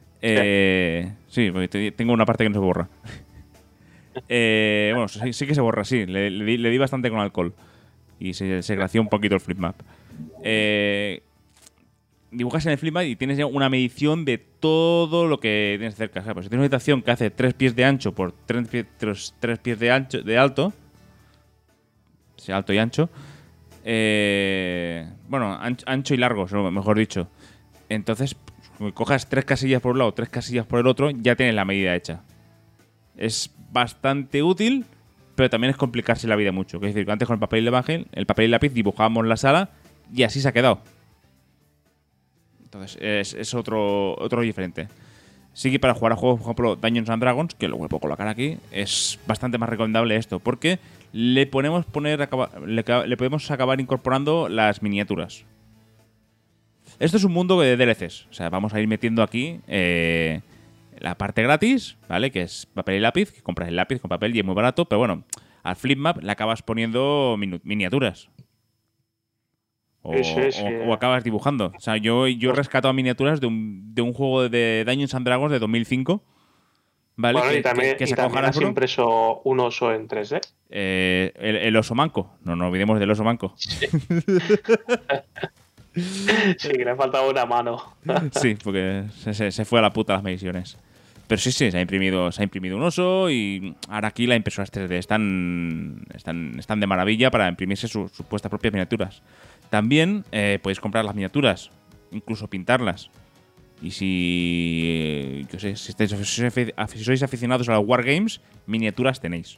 Eh, sí, porque tengo una parte que no se borra. eh, bueno, sí, sí que se borra, sí. Le, le, di, le di bastante con alcohol. Y se, se gració un poquito el flip map. Eh, dibujas en el flip map y tienes ya una medición de todo lo que tienes cerca. O sea, pues si tienes una habitación que hace tres pies de ancho por tres pies, tres pies de, ancho, de alto, o sea, alto y ancho, eh, bueno, ancho, ancho y largo, mejor dicho. Entonces, cojas tres casillas por un lado, tres casillas por el otro, ya tienes la medida hecha. Es bastante útil, pero también es complicarse la vida mucho. Es decir, antes con el papel y la imagen, el papel y lápiz dibujábamos la sala y así se ha quedado. Entonces es, es otro, otro diferente. Sí que para jugar a juegos, por ejemplo, Dungeons and Dragons, que lo vuelvo a colocar aquí, es bastante más recomendable esto, porque le podemos poner le, le podemos acabar incorporando las miniaturas. Esto es un mundo de D L Cs. O sea, vamos a ir metiendo aquí eh, la parte gratis, ¿vale? Que es papel y lápiz, que compras el lápiz con papel y es muy barato, pero bueno, al flip map le acabas poniendo miniaturas. O, sí, sí, sí. o, o acabas dibujando. O sea, yo, yo he rescatado miniaturas de un, de un juego de Dungeons and Dragons de dos mil cinco. ¿Vale? Bueno, que, y también, que, que y también has impreso un oso en tres D. Eh, el, el oso manco. No nos olvidemos del oso manco. Sí. Sí, que le ha faltado una mano. Sí, porque se, se, se fue a la puta las mediciones. Pero sí, sí, se ha imprimido, se ha imprimido un oso y ahora aquí las impresoras tres D están, están, están de maravilla para imprimirse sus supuestas propias miniaturas. También eh, podéis comprar las miniaturas, incluso pintarlas. Y si, yo sé, si, estáis, si sois aficionados a los Wargames, miniaturas tenéis.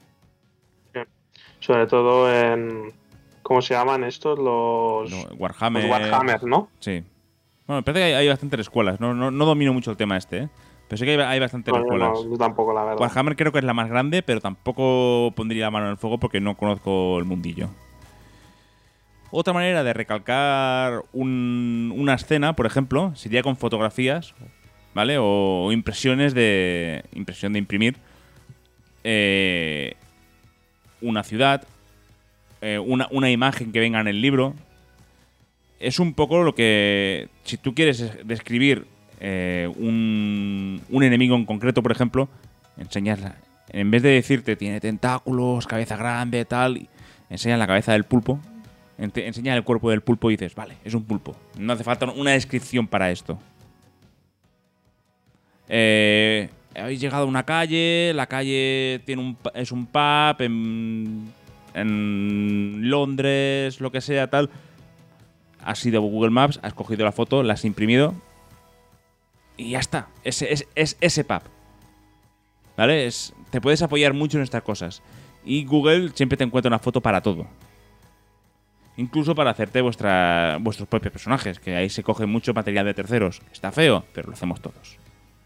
Sobre todo en... ¿Cómo se llaman estos? Los... No, Warhammer. Los Warhammer, ¿no? Sí. Bueno, me parece que hay, hay bastantes escuelas. No, no, no domino mucho el tema este, ¿eh? Pero sí que hay, hay bastantes no, escuelas. No, yo tampoco, la verdad. Warhammer creo que es la más grande, pero tampoco pondría la mano en el fuego porque no conozco el mundillo. Otra manera de recalcar un, una escena, por ejemplo, sería con fotografías, ¿vale? O, o impresiones de... Impresión de imprimir. Eh, una ciudad, eh, una, una imagen que venga en el libro. Es un poco lo que... Si tú quieres describir eh, un, un enemigo en concreto, por ejemplo, enseñas... En vez de decirte tiene tentáculos, cabeza grande, tal, enseñas la cabeza del pulpo. Enseñas el cuerpo del pulpo y dices, vale, es un pulpo. No hace falta una descripción para esto. Eh, habéis llegado a una calle, la calle tiene un, es un pub en, en Londres, lo que sea, tal. Has ido a Google Maps, has cogido la foto, la has imprimido y ya está. Es, es, es ese pub. ¿Vale? Es, te puedes apoyar mucho en estas cosas. Y Google siempre te encuentra una foto para todo. Incluso para hacerte vuestra, vuestros propios personajes, que ahí se coge mucho material de terceros. Está feo, pero lo hacemos todos.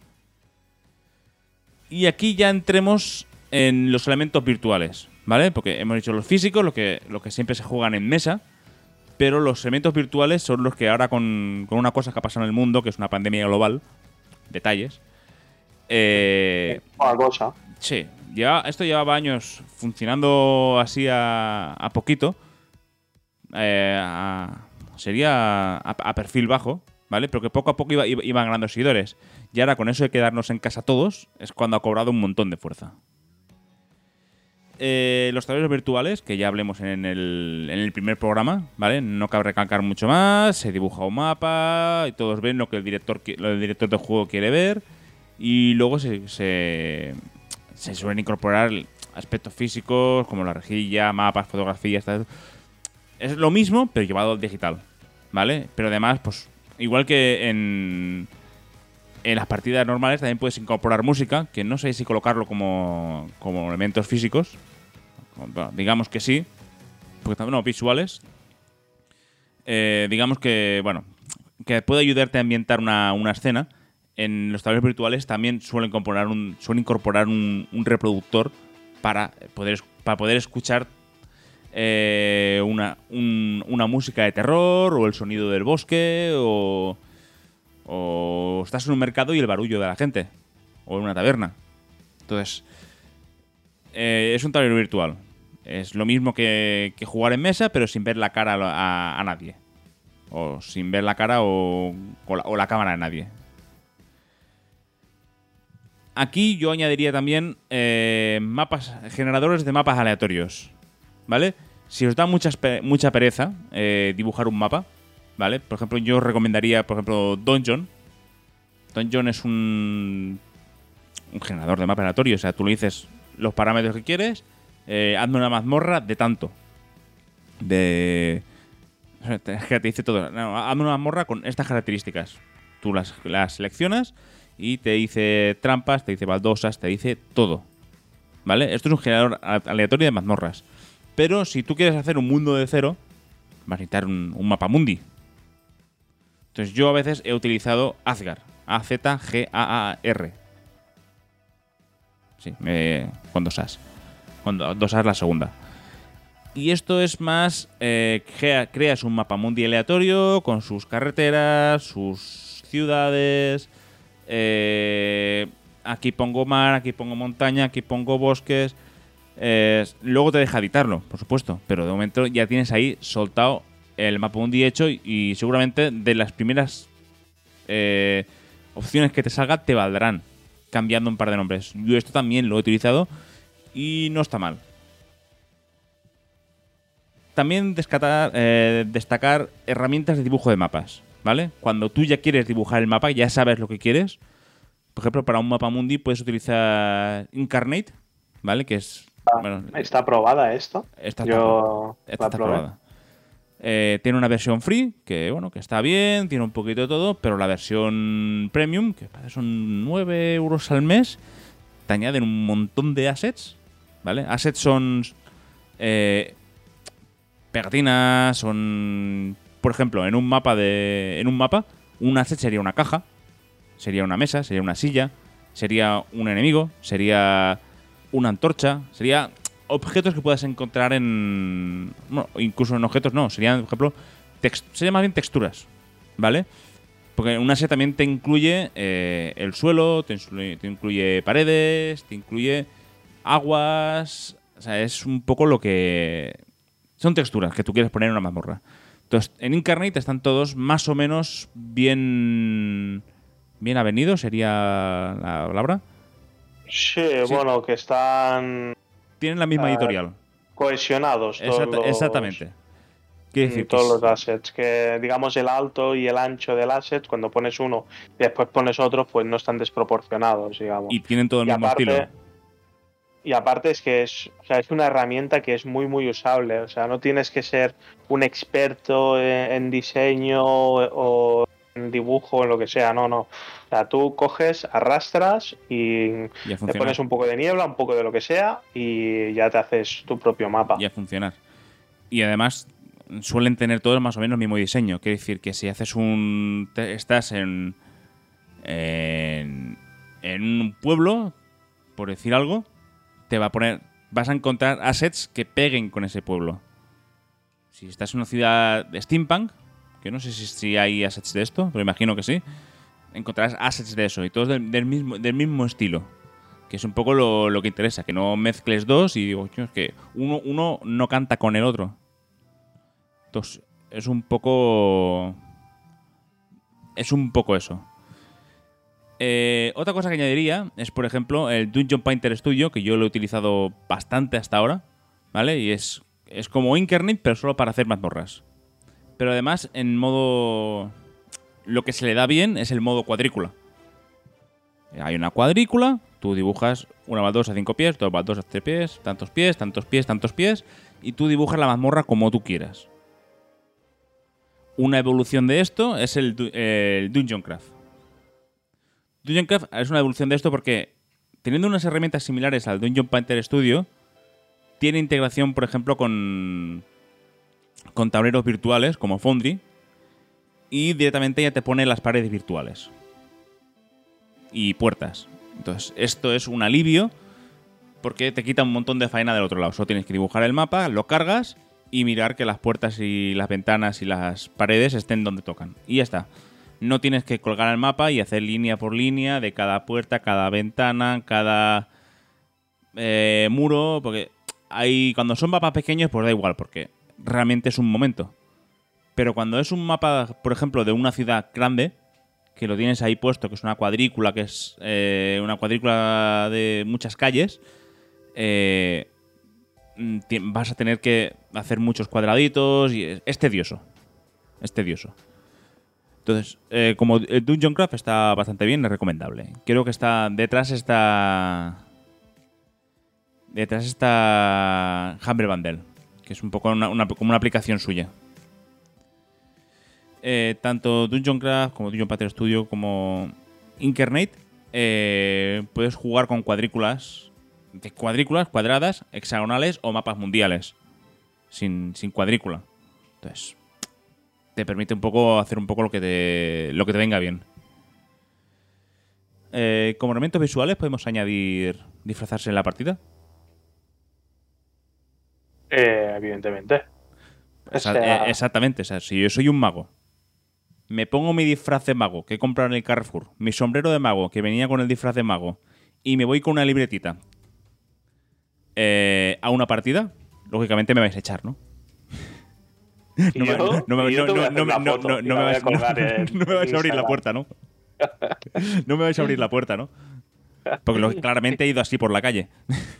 Y aquí ya entremos en los elementos virtuales, ¿vale? Porque hemos dicho los físicos, lo que, lo que siempre se juegan en mesa, pero los elementos virtuales son los que ahora con, con una cosa que ha pasado en el mundo, que es una pandemia global, detalles. Eh, una cosa. Sí, ya, esto llevaba años funcionando así a, a poquito. Eh, a, sería a, a perfil bajo, ¿vale? Pero que poco a poco iba, iba, iban ganando seguidores. Y ahora con eso de quedarnos en casa todos, es cuando ha cobrado un montón de fuerza. eh, los tableros virtuales, que ya hablemos en el, en el primer programa, ¿vale? No cabe recalcar mucho más. Se dibuja un mapa y todos ven lo que el director, lo que el director del juego quiere ver. Y luego se, se, se suelen incorporar aspectos físicos como la rejilla, mapas, fotografías, tal. Es lo mismo, pero llevado al digital, ¿vale? Pero además, pues, igual que en... En las partidas normales también puedes incorporar música, que no sé si colocarlo como, como elementos físicos. Bueno, digamos que sí. Porque también, no, visuales. Eh, digamos que, bueno, que puede ayudarte a ambientar una, una escena. En los tableros virtuales también suelen incorporar un, suelen incorporar un, un reproductor para poder, para poder escuchar eh, una, un, una música de terror, o el sonido del bosque, o... O estás en un mercado y el barullo de la gente. O en una taberna. Entonces, eh, es un tablero virtual. Es lo mismo que, que jugar en mesa, pero sin ver la cara a, a nadie. O sin ver la cara o, o, la, o la cámara de nadie. Aquí yo añadiría también eh, mapas, generadores de mapas aleatorios. ¿Vale? Si os da mucha, mucha pereza eh, dibujar un mapa, ¿vale? Por ejemplo, yo os recomendaría, por ejemplo, Dungeon. Dungeon es un, un generador de mapa aleatorio. O sea, tú le dices los parámetros que quieres. Eh, hazme una mazmorra de tanto. De... Es que te dice todo. No, hazme una mazmorra con estas características. Tú las, las seleccionas y te dice trampas, te dice baldosas, te dice todo. ¿Vale? Esto es un generador aleatorio de mazmorras. Pero si tú quieres hacer un mundo de cero, vas a necesitar un, un mapa mundi. Entonces yo a veces he utilizado Azgar. A Z G A A R. Sí, me, con dos As. Con dos As la segunda. Y esto es más... Eh, creas un mapa mundi aleatorio con sus carreteras, sus ciudades. Eh, aquí pongo mar, aquí pongo montaña, aquí pongo bosques. Eh, luego te deja editarlo, por supuesto. Pero de momento ya tienes ahí soltado el mapa mundi hecho y, y seguramente de las primeras eh, opciones que te salgan te valdrán cambiando un par de nombres. Yo esto también lo he utilizado y no está mal. También descatar, eh, destacar herramientas de dibujo de mapas, ¿vale? Cuando tú ya quieres dibujar el mapa, ya sabes lo que quieres. Por ejemplo, para un mapa mundi puedes utilizar Incarnate, ¿vale? Que es... Bueno, ¿Está aprobada esto? Esta Yo está, esta está aprobada. Eh, tiene una versión free, que bueno, que está bien, tiene un poquito de todo, pero la versión premium, que son nueve euros al mes, te añaden un montón de assets, ¿vale? Assets son eh, pegatinas, son... Por ejemplo, en un mapa de en un mapa, un asset sería una caja, sería una mesa, sería una silla, sería un enemigo, sería una antorcha, sería... objetos que puedas encontrar en... Bueno, incluso en objetos no, serían, por ejemplo, text, serían más bien texturas, ¿vale? Porque un asset también te incluye eh, el suelo, te incluye, te incluye paredes, te incluye aguas... O sea, es un poco lo que... Son texturas que tú quieres poner en una mazmorra. Entonces, en Incarnate están todos más o menos bien... Bien avenidos, sería la palabra. Sí, sí. Bueno, que están... Tienen la misma uh, editorial. Cohesionados todos Exacta, los, exactamente. Quiere decir todos que los assets. Que digamos el alto y el ancho del asset, cuando pones uno y después pones otro, pues no están desproporcionados, digamos. Y tienen todo el y mismo aparte, estilo. Y aparte es que es, o sea, es una herramienta que es muy muy usable. O sea, no tienes que ser un experto en, en diseño o, o en dibujo o en lo que sea, no, no. O sea, tú coges, arrastras y le pones un poco de niebla, un poco de lo que sea y ya te haces tu propio mapa. Y a funcionar. Y además suelen tener todos más o menos el mismo diseño. Quiere decir que si haces un... Te, estás en, en... En un pueblo, por decir algo, te va a poner... Vas a encontrar assets que peguen con ese pueblo. Si estás en una ciudad de steampunk, que no sé si, si hay assets de esto, pero imagino que sí, encontrarás assets de eso y todos del, del, mismo, del mismo estilo, que es un poco lo, lo que interesa, que no mezcles dos y digo, es que uno, uno no canta con el otro. Entonces, es un poco... Es un poco eso. Eh, otra cosa que añadiría es, por ejemplo, el Dungeon Painter Studio, que yo lo he utilizado bastante hasta ahora, ¿vale? Y es, es como Inkernet, pero solo para hacer mazmorras. Pero además, en modo... Lo que se le da bien es el modo cuadrícula. Hay una cuadrícula, tú dibujas una baldosa a cinco pies, dos baldosas a tres pies, tantos pies, tantos pies, tantos pies, y tú dibujas la mazmorra como tú quieras. Una evolución de esto es el, el Dungeon Craft. Dungeon Craft es una evolución de esto porque, teniendo unas herramientas similares al Dungeon Painter Studio, tiene integración, por ejemplo, con, con tableros virtuales como Foundry, y directamente ya te pone las paredes virtuales y puertas. Entonces, esto es un alivio porque te quita un montón de faena del otro lado. Solo tienes que dibujar el mapa, lo cargas y mirar que las puertas y las ventanas y las paredes estén donde tocan. Y ya está. No tienes que colgar el mapa y hacer línea por línea de cada puerta, cada ventana, cada eh, muro, porque hay, cuando son mapas pequeños, pues da igual, porque realmente es un momento. Pero cuando es un mapa, por ejemplo, de una ciudad grande, que lo tienes ahí puesto, que es una cuadrícula, que es eh, una cuadrícula de muchas calles, eh, vas a tener que hacer muchos cuadraditos y es, es tedioso. Es tedioso. Entonces, eh, como el Dungeon Craft está bastante bien, es recomendable. Creo que está detrás está... Detrás está Humble Bundle, que es un poco una, una, como una aplicación suya. Eh, tanto Dungeon Craft como Dungeon Painter Studio como Inkernet eh, puedes jugar con cuadrículas, de cuadrículas cuadradas, hexagonales o mapas mundiales sin, sin cuadrícula. Entonces te permite un poco hacer un poco lo que te, lo que te venga bien. Eh, como elementos visuales podemos añadir disfrazarse en la partida. Eh, evidentemente. O Esa- sea, eh, exactamente. O sea, si yo soy un mago, me pongo mi disfraz de mago que he comprado en el Carrefour, mi sombrero de mago que venía con el disfraz de mago, y me voy con una libretita eh, a una partida, lógicamente me vais a echar, ¿no? y No me- yo- no me- y yo te voy a no- hacer no- una no- foto no- y no la me voy a vais- colgar en no me vais a abrir la Instagram. puerta, ¿no? No me vais a abrir la puerta, ¿no? Porque lo- claramente he ido así por la calle.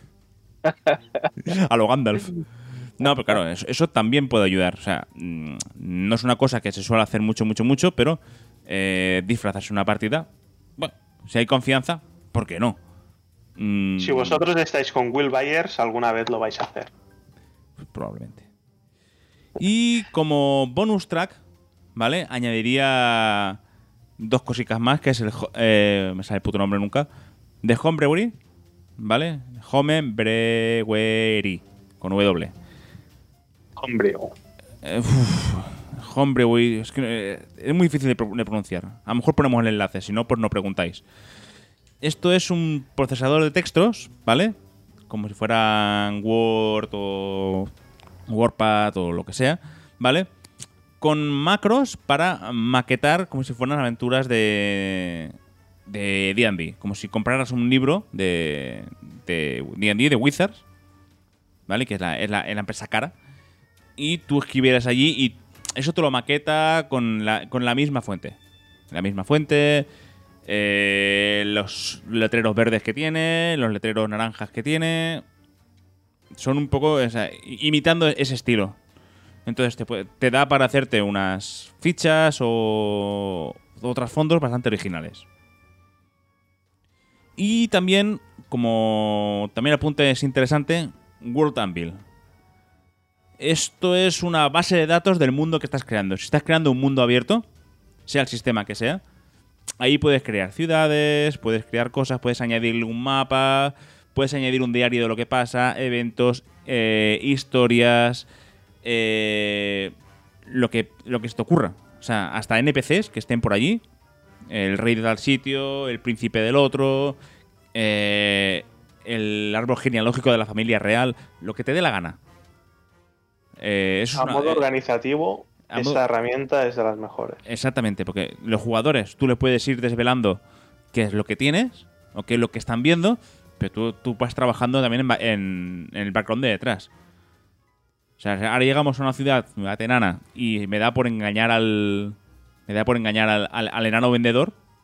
A lo Gandalf. No, pero claro, eso, eso también puede ayudar. O sea, mm, no es una cosa que se suele hacer mucho, mucho, mucho, pero eh, disfrazarse una partida, bueno, si hay confianza, ¿por qué no? Mm, Si vosotros estáis con Will Byers, alguna vez lo vais a hacer. pues probablemente. Y como bonus track, ¿vale? Añadiría dos cositas más, que es el... ho- Eh, me sale el puto nombre nunca. De Homebrewery, ¿vale? Homebrewery, con W. Hombre, Eh, uf, Homebrewery, es que eh, es muy difícil de, pro- de pronunciar. A lo mejor ponemos el enlace, si no, pues no preguntáis. Esto es un procesador de textos, ¿vale? Como si fueran Word o WordPad o lo que sea, ¿vale? Con macros para maquetar como si fueran aventuras de de D and D, como si compraras un libro de de D and D, de Wizards, ¿vale? Que es la, es la, es la empresa cara, y tú escribieras allí y eso te lo maqueta con la, con la misma fuente. La misma fuente, eh, los letreros verdes que tiene, los letreros naranjas que tiene, son un poco, o sea, imitando ese estilo. Entonces te, puede- te da para hacerte unas fichas o otros fondos bastante originales. Y también, como también apunte es interesante, World Anvil. Esto es una base de datos del mundo que estás creando. Si estás creando un mundo abierto, sea el sistema que sea, ahí puedes crear ciudades, puedes crear cosas, puedes añadirle un mapa, puedes añadir un diario de lo que pasa, eventos, eh, historias, eh, lo que lo que se te ocurra. O sea, hasta N P Cs que estén por allí. El rey de tal sitio, el príncipe del otro, eh, el árbol genealógico de la familia real, lo que te dé la gana. Eh, eso a es una- modo eh, organizativo, a esta modo- herramienta es de las mejores. Exactamente, porque los jugadores tú les puedes ir desvelando qué es lo que tienes o qué es lo que están viendo, pero tú, tú vas trabajando también en, ba- en- en el background de detrás. O sea, ahora llegamos a una ciudad, ciudad enana, y me da por engañar al. Me da por engañar al, al- al enano vendedor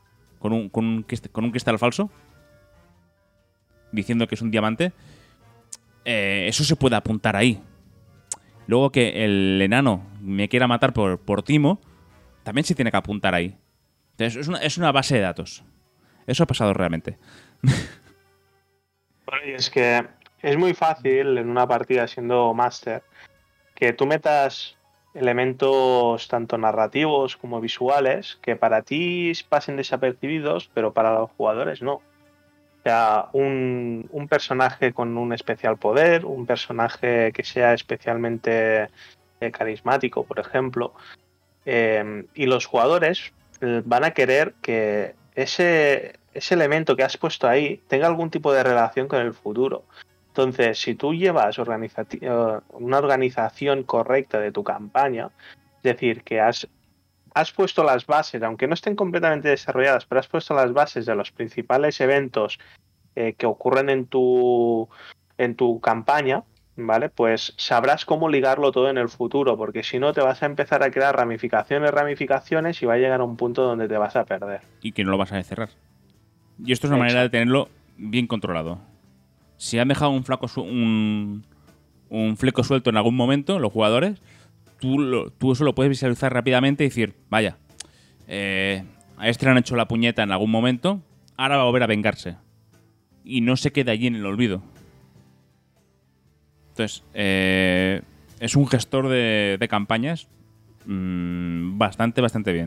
con un, con un, con un cristal falso, diciendo que es un diamante, eh, eso se puede apuntar ahí. Luego que el enano me quiera matar por, por timo, también se tiene que apuntar ahí. Entonces, es una, es una base de datos. Eso ha pasado realmente. Bueno, y es que es muy fácil en una partida siendo máster que tú metas elementos tanto narrativos como visuales que para ti pasen desapercibidos, pero para los jugadores no. O sea, un, un personaje con un especial poder, un personaje que sea especialmente eh, carismático, por ejemplo, eh, y los jugadores eh, van a querer que ese, ese elemento que has puesto ahí tenga algún tipo de relación con el futuro. Entonces, si tú llevas organiza- una organización correcta de tu campaña, es decir, que has has puesto las bases, aunque no estén completamente desarrolladas, pero has puesto las bases de los principales eventos eh, que ocurren en tu, en tu campaña, ¿vale? Pues sabrás cómo ligarlo todo en el futuro, porque si no te vas a empezar a crear ramificaciones, ramificaciones y va a llegar a un punto donde te vas a perder. Y que no lo vas a cerrar. Y esto es una Exacto. manera de tenerlo bien controlado. Si han dejado un, flaco su- un, un fleco suelto en algún momento, los jugadores, tú, lo, tú eso lo puedes visualizar rápidamente y decir, vaya, eh, a este le han hecho la puñeta en algún momento, ahora va a volver a vengarse. Y no se queda allí en el olvido. Entonces, eh, es un gestor de, de campañas mmm, bastante, bastante bien.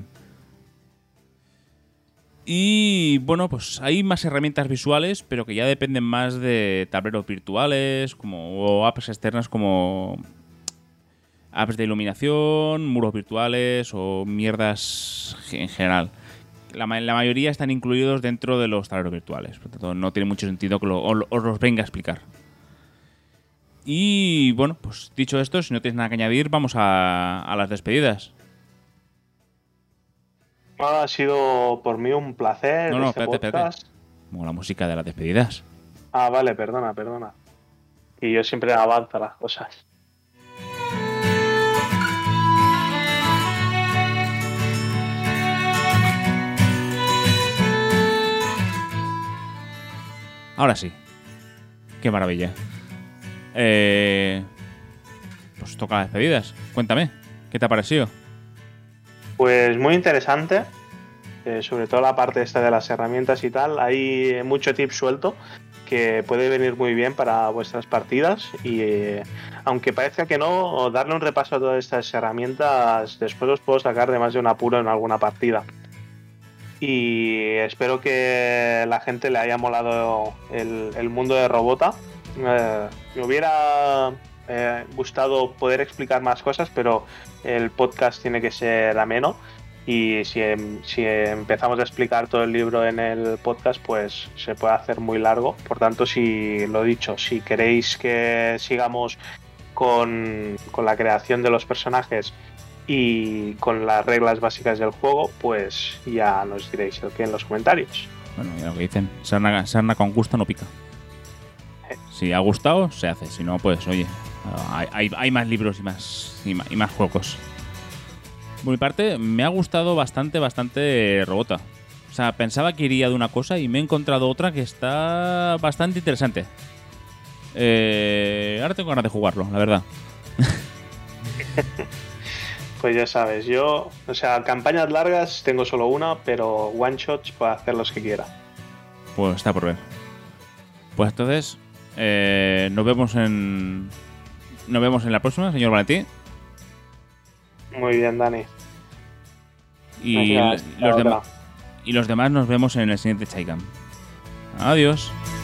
Y bueno, pues hay más herramientas visuales, pero que ya dependen más de tableros virtuales como, o apps externas como apps de iluminación, muros virtuales o mierdas en general. La, la mayoría están incluidos dentro de los tableros virtuales, por lo tanto no tiene mucho sentido que lo, os, os los venga a explicar. Y bueno, pues dicho esto, si no tienes nada que añadir, vamos a, a las despedidas. Ha sido por mí un placer. No, no, este espérate, podcast. espérate. Como la música de las despedidas. Ah, vale, perdona, perdona. Y yo siempre avanzo las cosas. Ahora sí. Qué maravilla. Eh, pues toca las despedidas. Cuéntame, ¿qué te ha parecido? Pues muy interesante, eh, sobre todo la parte esta de las herramientas y tal. Hay mucho tip suelto que puede venir muy bien para vuestras partidas y eh, aunque parezca que no, darle un repaso a todas estas herramientas después os puedo sacar de más de un apuro en alguna partida. Y espero que la gente le haya molado el, el mundo de Robota. Eh, me hubiera eh, gustado poder explicar más cosas, pero el podcast tiene que ser ameno y si, si empezamos a explicar todo el libro en el podcast, pues se puede hacer muy largo. Por tanto, si lo dicho, si queréis que sigamos con, con la creación de los personajes y con las reglas básicas del juego, pues ya nos diréis el que en los comentarios. Bueno, ya lo que dicen, sarna, sarna con gusto no pica. Si ha gustado, se hace. Si no, pues oye, hay, hay, hay más libros y más, y más y más juegos. Por mi parte, me ha gustado bastante, bastante Robota. O sea, pensaba que iría de una cosa y me he encontrado otra que está bastante interesante. Eh, ahora tengo ganas de jugarlo, la verdad. Pues ya sabes, yo, o sea, campañas largas tengo solo una, pero one shots para hacer los que quiera. Pues está por ver. Pues entonces, eh, nos vemos en. Nos vemos en la próxima, señor Valentín. Muy bien, Dani. Y, Gracias, los hasta dema- otra. y los demás nos vemos en el siguiente Chaigam. Adiós.